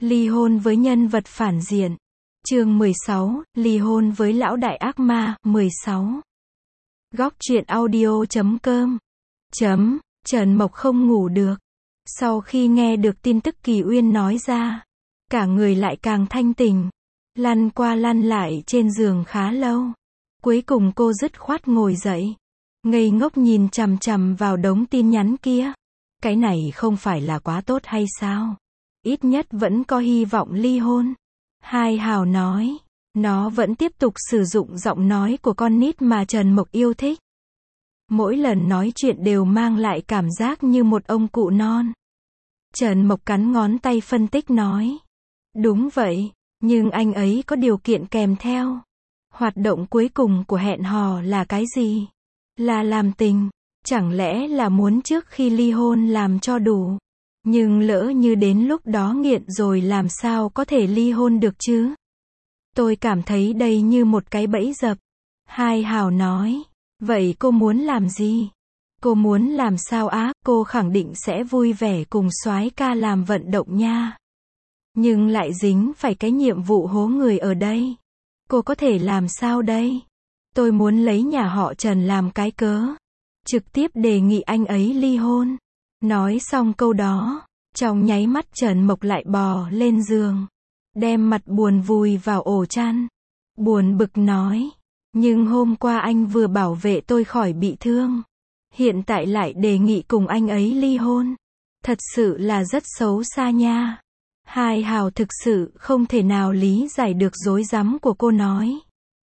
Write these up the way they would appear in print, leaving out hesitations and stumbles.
Ly hôn với nhân vật phản diện. Chương 16, ly hôn với lão đại ác ma, 16. Góc truyện audio.com. Trần Mộc không ngủ được. Sau khi nghe được tin tức Kỳ Uyên nói ra, cả người lại càng thanh tỉnh, lăn qua lăn lại trên giường khá lâu. Cuối cùng cô dứt khoát ngồi dậy, ngây ngốc nhìn chằm chằm vào đống tin nhắn kia. Cái này không phải là quá tốt hay sao? Ít nhất vẫn có hy vọng ly hôn. Hai Hào nói, nó vẫn tiếp tục sử dụng giọng nói của con nít mà Trần Mộc yêu thích. Mỗi lần nói chuyện đều mang lại cảm giác như một ông cụ non. Trần Mộc cắn ngón tay phân tích nói. Đúng vậy, nhưng anh ấy có điều kiện kèm theo. Hoạt động cuối cùng của hẹn hò là cái gì? Là làm tình. Chẳng lẽ là muốn trước khi ly hôn làm cho đủ? Nhưng lỡ như đến lúc đó nghiện rồi làm sao có thể ly hôn được chứ? Tôi cảm thấy đây như một cái bẫy dập. Hai Hào nói. Vậy cô muốn làm gì? Cô muốn làm sao á? Cô khẳng định sẽ vui vẻ cùng soái ca làm vận động nha. Nhưng lại dính phải cái nhiệm vụ hố người ở đây. Cô có thể làm sao đây? Tôi muốn lấy nhà họ Trần làm cái cớ, trực tiếp đề nghị anh ấy ly hôn. Nói xong câu đó, trong nháy mắt Trần Mộc lại bò lên giường, đem mặt buồn vùi vào ổ chăn. Buồn bực nói, nhưng hôm qua anh vừa bảo vệ tôi khỏi bị thương, hiện tại lại đề nghị cùng anh ấy ly hôn. Thật sự là rất xấu xa nha. Hai Hào thực sự không thể nào lý giải được rối rắm của cô nói.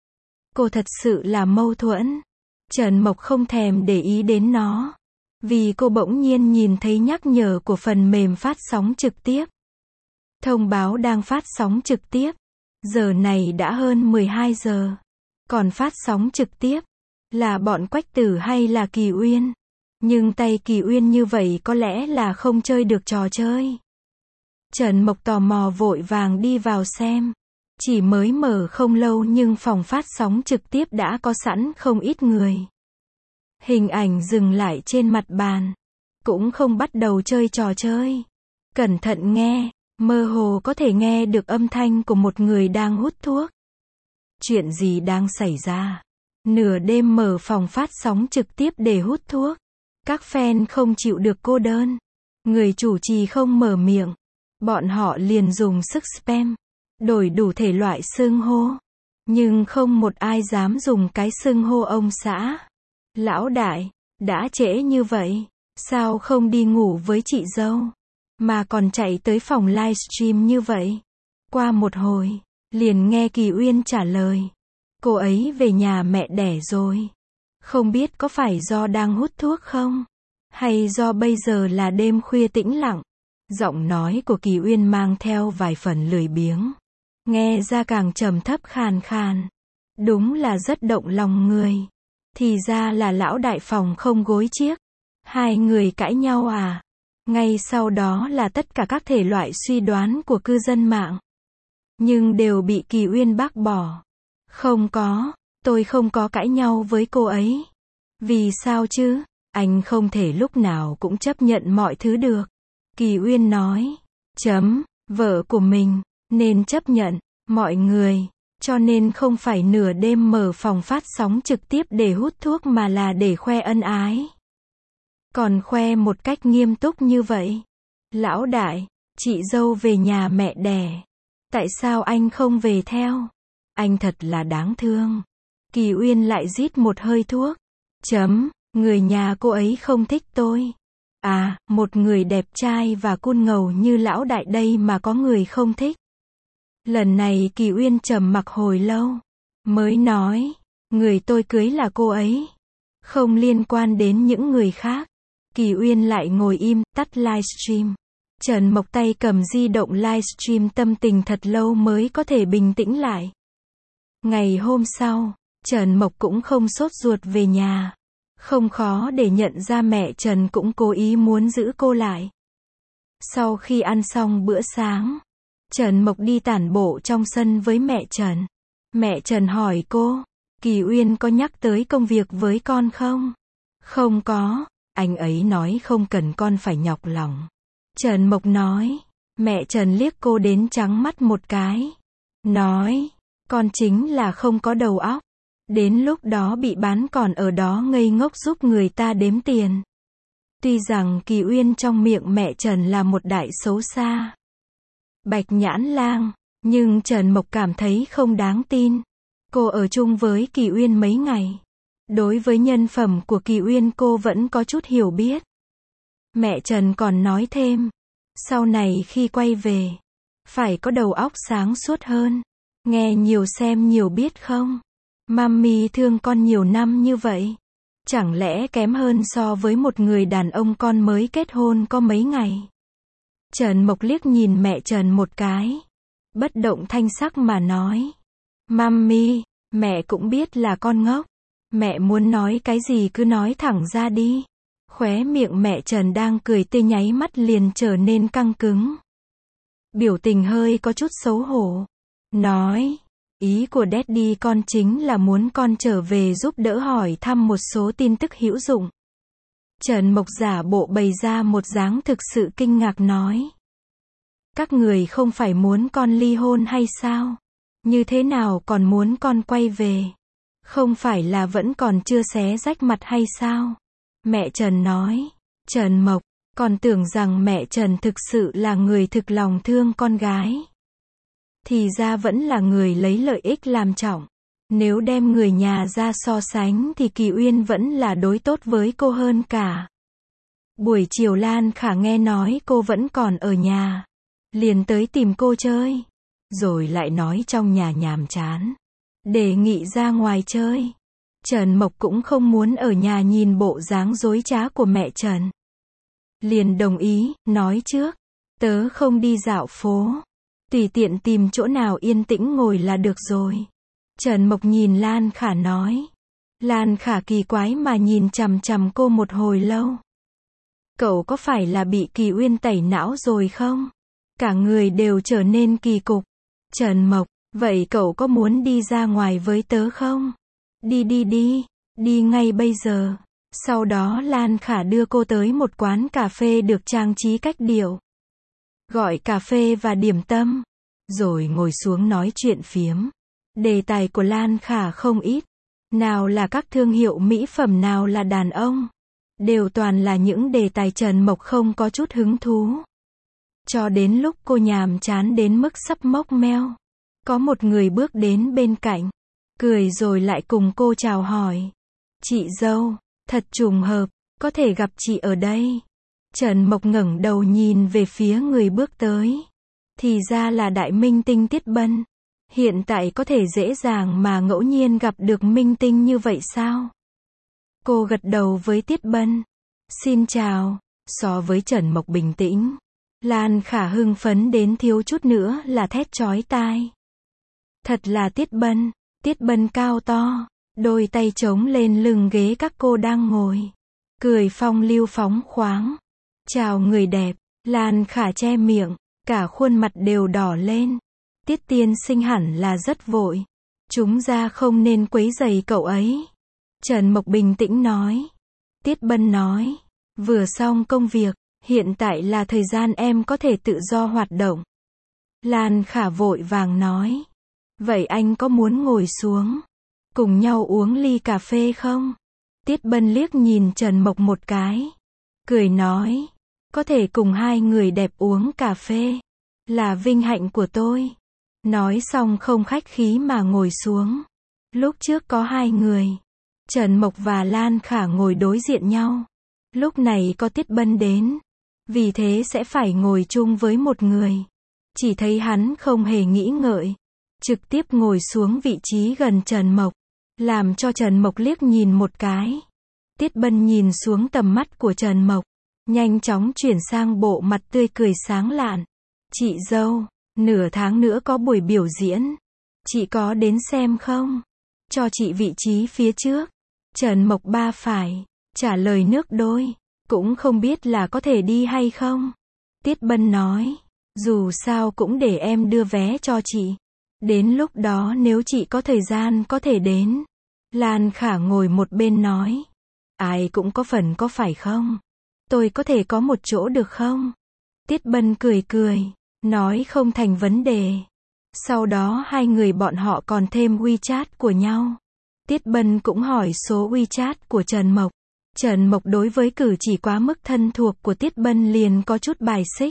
Cô thật sự là mâu thuẫn. Trần Mộc không thèm để ý đến nó, vì cô bỗng nhiên nhìn thấy nhắc nhở của phần mềm phát sóng trực tiếp. Thông báo đang phát sóng trực tiếp. Giờ này đã hơn 12 giờ. Còn phát sóng trực tiếp là bọn Quách Tử hay là Kỳ Uyên? Nhưng tay Kỳ Uyên như vậy có lẽ là không chơi được trò chơi. Trần Mộc tò mò vội vàng đi vào xem. Chỉ mới mở không lâu nhưng phòng phát sóng trực tiếp đã có sẵn không ít người. Hình ảnh dừng lại trên mặt bàn. Cũng không bắt đầu chơi trò chơi. Cẩn thận nghe, mơ hồ có thể nghe được âm thanh của một người đang hút thuốc. Chuyện gì đang xảy ra? Nửa đêm mở phòng phát sóng trực tiếp để hút thuốc. Các fan không chịu được cô đơn. Người chủ trì không mở miệng. Bọn họ liền dùng sức spam, đổi đủ thể loại xưng hô. Nhưng không một ai dám dùng cái xưng hô ông xã. Lão đại, đã trễ như vậy, sao không đi ngủ với chị dâu, mà còn chạy tới phòng livestream như vậy? Qua một hồi, liền nghe Kỳ Uyên trả lời. Cô ấy về nhà mẹ đẻ rồi. Không biết có phải do đang hút thuốc không? Hay do bây giờ là đêm khuya tĩnh lặng? Giọng nói của Kỳ Uyên mang theo vài phần lười biếng. Nghe ra càng trầm thấp khàn khàn. Đúng là rất động lòng người. Thì ra là lão đại phòng không gối chiếc. Hai người cãi nhau à? Ngay sau đó là tất cả các thể loại suy đoán của cư dân mạng. Nhưng đều bị Kỳ Uyên bác bỏ. Không có, tôi không có cãi nhau với cô ấy. Vì sao chứ? Anh không thể lúc nào cũng chấp nhận mọi thứ được. Kỳ Uyên nói. Vợ của mình, nên chấp nhận, mọi người. Cho nên không phải nửa đêm mở phòng phát sóng trực tiếp để hút thuốc mà là để khoe ân ái. Còn khoe một cách nghiêm túc như vậy. Lão đại, chị dâu về nhà mẹ đẻ. Tại sao anh không về theo? Anh thật là đáng thương. Kỳ Uyên lại rít một hơi thuốc. Người nhà cô ấy không thích tôi. À, một người đẹp trai và cool ngầu như lão đại đây mà có người không thích. Lần này Kỳ Uyên trầm mặc hồi lâu, mới nói, người tôi cưới là cô ấy. Không liên quan đến những người khác. Kỳ Uyên lại ngồi im, tắt livestream. Trần Mộc tay cầm di động livestream tâm tình thật lâu mới có thể bình tĩnh lại. Ngày hôm sau, Trần Mộc cũng không sốt ruột về nhà. Không khó để nhận ra mẹ Trần cũng cố ý muốn giữ cô lại. Sau khi ăn xong bữa sáng, Trần Mộc đi tản bộ trong sân với mẹ Trần. Mẹ Trần hỏi cô, Kỳ Uyên có nhắc tới công việc với con không? Không có, anh ấy nói không cần con phải nhọc lòng. Trần Mộc nói, Mẹ Trần liếc cô đến trắng mắt một cái. Nói, con chính là không có đầu óc. Đến lúc đó bị bán còn ở đó ngây ngốc giúp người ta đếm tiền. Tuy rằng Kỳ Uyên trong miệng mẹ Trần là một đại xấu xa, bạch nhãn lang, nhưng Trần Mộc cảm thấy không đáng tin. Cô ở chung với Kỳ Uyên mấy ngày. Đối với nhân phẩm của Kỳ Uyên cô vẫn có chút hiểu biết. Mẹ Trần còn nói thêm, sau này khi quay về, phải có đầu óc sáng suốt hơn. Nghe nhiều xem nhiều biết không? Mami thương con nhiều năm như vậy. Chẳng lẽ kém hơn so với một người đàn ông con mới kết hôn có mấy ngày? Trần Mộc liếc nhìn mẹ Trần một cái. Bất động thanh sắc mà nói. Mami, mẹ cũng biết là con ngốc. Mẹ muốn nói cái gì cứ nói thẳng ra đi. Khóe miệng mẹ Trần đang cười tươi nháy mắt liền trở nên căng cứng. Biểu tình hơi có chút xấu hổ. Nói, ý của Daddy con chính là muốn con trở về giúp đỡ hỏi thăm một số tin tức hữu dụng. Trần Mộc giả bộ bày ra một dáng thực sự kinh ngạc nói. Các người không phải muốn con ly hôn hay sao? Như thế nào còn muốn con quay về? Không phải là vẫn còn chưa xé rách mặt hay sao? Mẹ Trần nói. Trần Mộc, con tưởng rằng mẹ Trần thực sự là người thực lòng thương con gái. Thì ra vẫn là người lấy lợi ích làm trọng. Nếu đem người nhà ra so sánh thì Kỳ Uyên vẫn là đối tốt với cô hơn cả. Buổi chiều Lan Khả nghe nói cô vẫn còn ở nhà, liền tới tìm cô chơi. Rồi lại nói trong nhà nhàm chán, đề nghị ra ngoài chơi. Trần Mộc cũng không muốn ở nhà nhìn bộ dáng dối trá của mẹ Trần. Liền đồng ý, nói trước, tớ không đi dạo phố. Tùy tiện tìm chỗ nào yên tĩnh ngồi là được rồi. Trần Mộc nhìn Lan Khả nói. Lan Khả kỳ quái mà nhìn chằm chằm cô một hồi lâu. Cậu có phải là bị Kỳ Uyên tẩy não rồi không? Cả người đều trở nên kỳ cục. Trần Mộc, vậy cậu có muốn đi ra ngoài với tớ không? Đi, đi ngay bây giờ. Sau đó Lan Khả đưa cô tới một quán cà phê được trang trí cách điệu. Gọi cà phê và điểm tâm, rồi ngồi xuống nói chuyện phiếm. Đề tài của Lan Khả không ít. Nào là các thương hiệu mỹ phẩm, nào là đàn ông. Đều toàn là những đề tài Trần Mộc không có chút hứng thú. Cho đến lúc cô nhàm chán đến mức sắp mốc meo. Có một người bước đến bên cạnh, cười rồi lại cùng cô chào hỏi. Chị dâu, thật trùng hợp, có thể gặp chị ở đây. Trần Mộc ngẩng đầu nhìn về phía người bước tới. Thì ra là đại minh tinh Tiết Bân. Hiện tại có thể dễ dàng mà ngẫu nhiên gặp được minh tinh như vậy sao? Cô gật đầu với Tiết Bân. Xin chào. So với Trần Mộc bình tĩnh, Lan Khả hưng phấn đến thiếu chút nữa là thét chói tai. Thật là Tiết Bân. Tiết Bân cao to, đôi tay chống lên lưng ghế các cô đang ngồi. Cười phong lưu phóng khoáng. Chào người đẹp. Lan Khả che miệng, cả khuôn mặt đều đỏ lên. Tiết tiên sinh hẳn là rất vội. Chúng ra không nên quấy rầy cậu ấy. Trần Mộc bình tĩnh nói. Tiết Bân nói. Vừa xong công việc, hiện tại là thời gian em có thể tự do hoạt động. Lan Khả vội vàng nói. Vậy anh có muốn ngồi xuống, cùng nhau uống ly cà phê không? Tiết Bân liếc nhìn Trần Mộc một cái. Cười nói. Có thể cùng hai người đẹp uống cà phê là vinh hạnh của tôi. Nói xong không khách khí mà ngồi xuống. Lúc trước có hai người, Trần Mộc và Lan Khả ngồi đối diện nhau. Lúc này có Tiết Bân đến, vì thế sẽ phải ngồi chung với một người. Chỉ thấy hắn không hề nghĩ ngợi, trực tiếp ngồi xuống vị trí gần Trần Mộc, làm cho Trần Mộc liếc nhìn một cái. Tiết Bân nhìn xuống tầm mắt của Trần Mộc, nhanh chóng chuyển sang bộ mặt tươi cười sáng lạn. Chị dâu, nửa tháng nữa có buổi biểu diễn. Chị có đến xem không? Cho chị vị trí phía trước. Trần Mộc ba phải trả lời nước đôi. Cũng không biết là có thể đi hay không. Tiết Bân nói. Dù sao cũng để em đưa vé cho chị. Đến lúc đó nếu chị có thời gian có thể đến. Lan Khả ngồi một bên nói. Ai cũng có phần có phải không? Tôi có thể có một chỗ được không? Tiết Bân cười cười. nói không thành vấn đề. Sau đó hai người bọn họ còn thêm WeChat của nhau. Tiết Bân cũng hỏi số WeChat của Trần Mộc. Trần Mộc đối với cử chỉ quá mức thân thuộc của Tiết Bân liền có chút bài xích.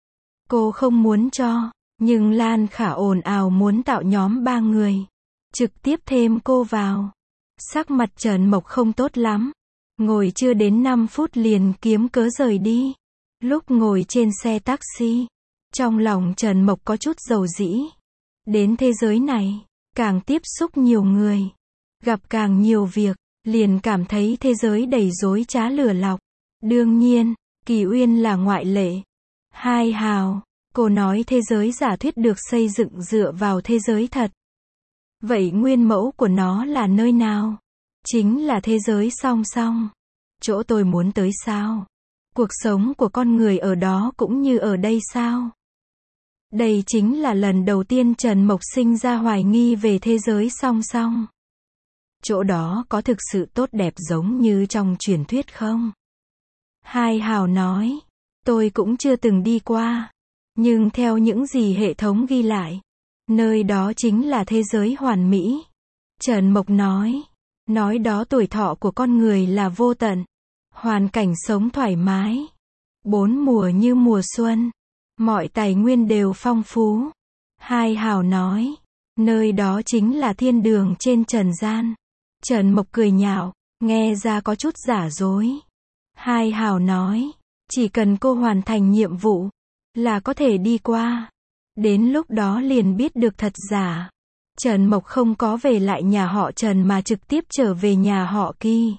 Cô không muốn cho, nhưng Lan Khả ồn ào muốn tạo nhóm 3 người. Trực tiếp thêm cô vào. Sắc mặt Trần Mộc không tốt lắm. Ngồi chưa đến 5 phút liền kiếm cớ rời đi. Lúc ngồi trên xe taxi, trong lòng Trần Mộc có chút dầu dĩ. Đến thế giới này, càng tiếp xúc nhiều người, gặp càng nhiều việc, liền cảm thấy thế giới đầy dối trá lừa lọc. Đương nhiên, Kỳ Uyên là ngoại lệ. Hai Hào, cô nói thế giới giả thuyết được xây dựng dựa vào thế giới thật. Vậy nguyên mẫu của nó là nơi nào? Chính là thế giới song song. Chỗ tôi muốn tới sao? Cuộc sống của con người ở đó cũng như ở đây sao? Đây chính là lần đầu tiên Trần Mộc sinh ra hoài nghi về thế giới song song. Chỗ đó có thực sự tốt đẹp giống như trong truyền thuyết không? Hai Hào nói, tôi cũng chưa từng đi qua. Nhưng theo những gì hệ thống ghi lại, nơi đó chính là thế giới hoàn mỹ. Trần Mộc nói đó tuổi thọ của con người là vô tận. Hoàn cảnh sống thoải mái. 4 mùa như mùa xuân. Mọi tài nguyên đều phong phú. Hai Hào nói, nơi đó chính là thiên đường trên trần gian. Trần Mộc cười nhạo, nghe ra có chút giả dối. Hai Hào nói, chỉ cần cô hoàn thành nhiệm vụ, là có thể đi qua. Đến lúc đó liền biết được thật giả. Trần Mộc không có về lại nhà họ Trần mà trực tiếp trở về nhà họ Kỳ.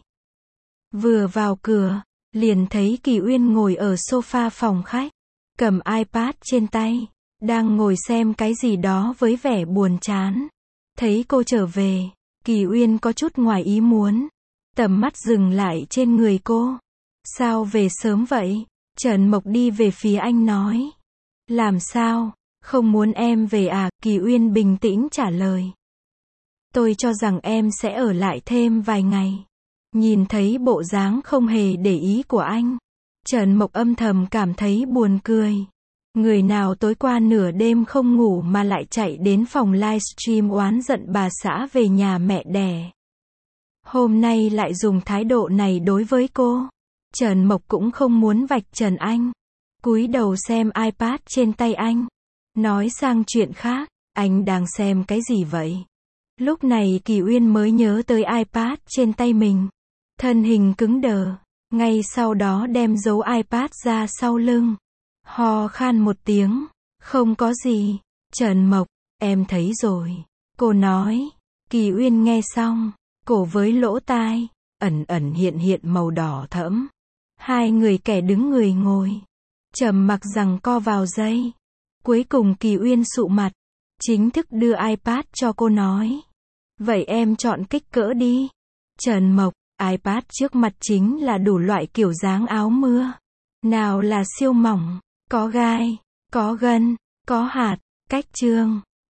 Vừa vào cửa, liền thấy Kỳ Uyên ngồi ở sofa phòng khách, cầm iPad trên tay, đang ngồi xem cái gì đó với vẻ buồn chán. Thấy cô trở về, Kỳ Uyên có chút ngoài ý muốn. Tầm mắt dừng lại trên người cô. Sao về sớm vậy? Trần Mộc đi về phía anh nói. Làm sao? Không muốn em về à? Kỳ Uyên bình tĩnh trả lời. Tôi cho rằng em sẽ ở lại thêm vài ngày. Nhìn thấy bộ dáng không hề để ý của anh, Trần Mộc âm thầm cảm thấy buồn cười. Người nào tối qua nửa đêm không ngủ mà lại chạy đến phòng livestream oán giận bà xã về nhà mẹ đẻ. Hôm nay lại dùng thái độ này đối với cô. Trần Mộc cũng không muốn vạch trần anh. Cúi đầu xem iPad trên tay anh. Nói sang chuyện khác, anh đang xem cái gì vậy? Lúc này Kỳ Uyên mới nhớ tới iPad trên tay mình. Thân hình cứng đờ. Ngay sau đó đem giấu iPad ra sau lưng. Ho khan một tiếng. Không có gì. Trần Mộc, em thấy rồi. Cô nói. Kỳ Uyên nghe xong, cổ với lỗ tai, ẩn ẩn hiện hiện màu đỏ thẫm. Hai người kẻ đứng người ngồi. Trầm mặc giằng co vào giây. Cuối cùng Kỳ Uyên sụ mặt. Chính thức đưa iPad cho cô nói. Vậy em chọn kích cỡ đi. Trần Mộc, iPad trước mặt chính là đủ loại kiểu dáng áo mưa. Nào là siêu mỏng, có gai, có gân, có hạt, cách chương.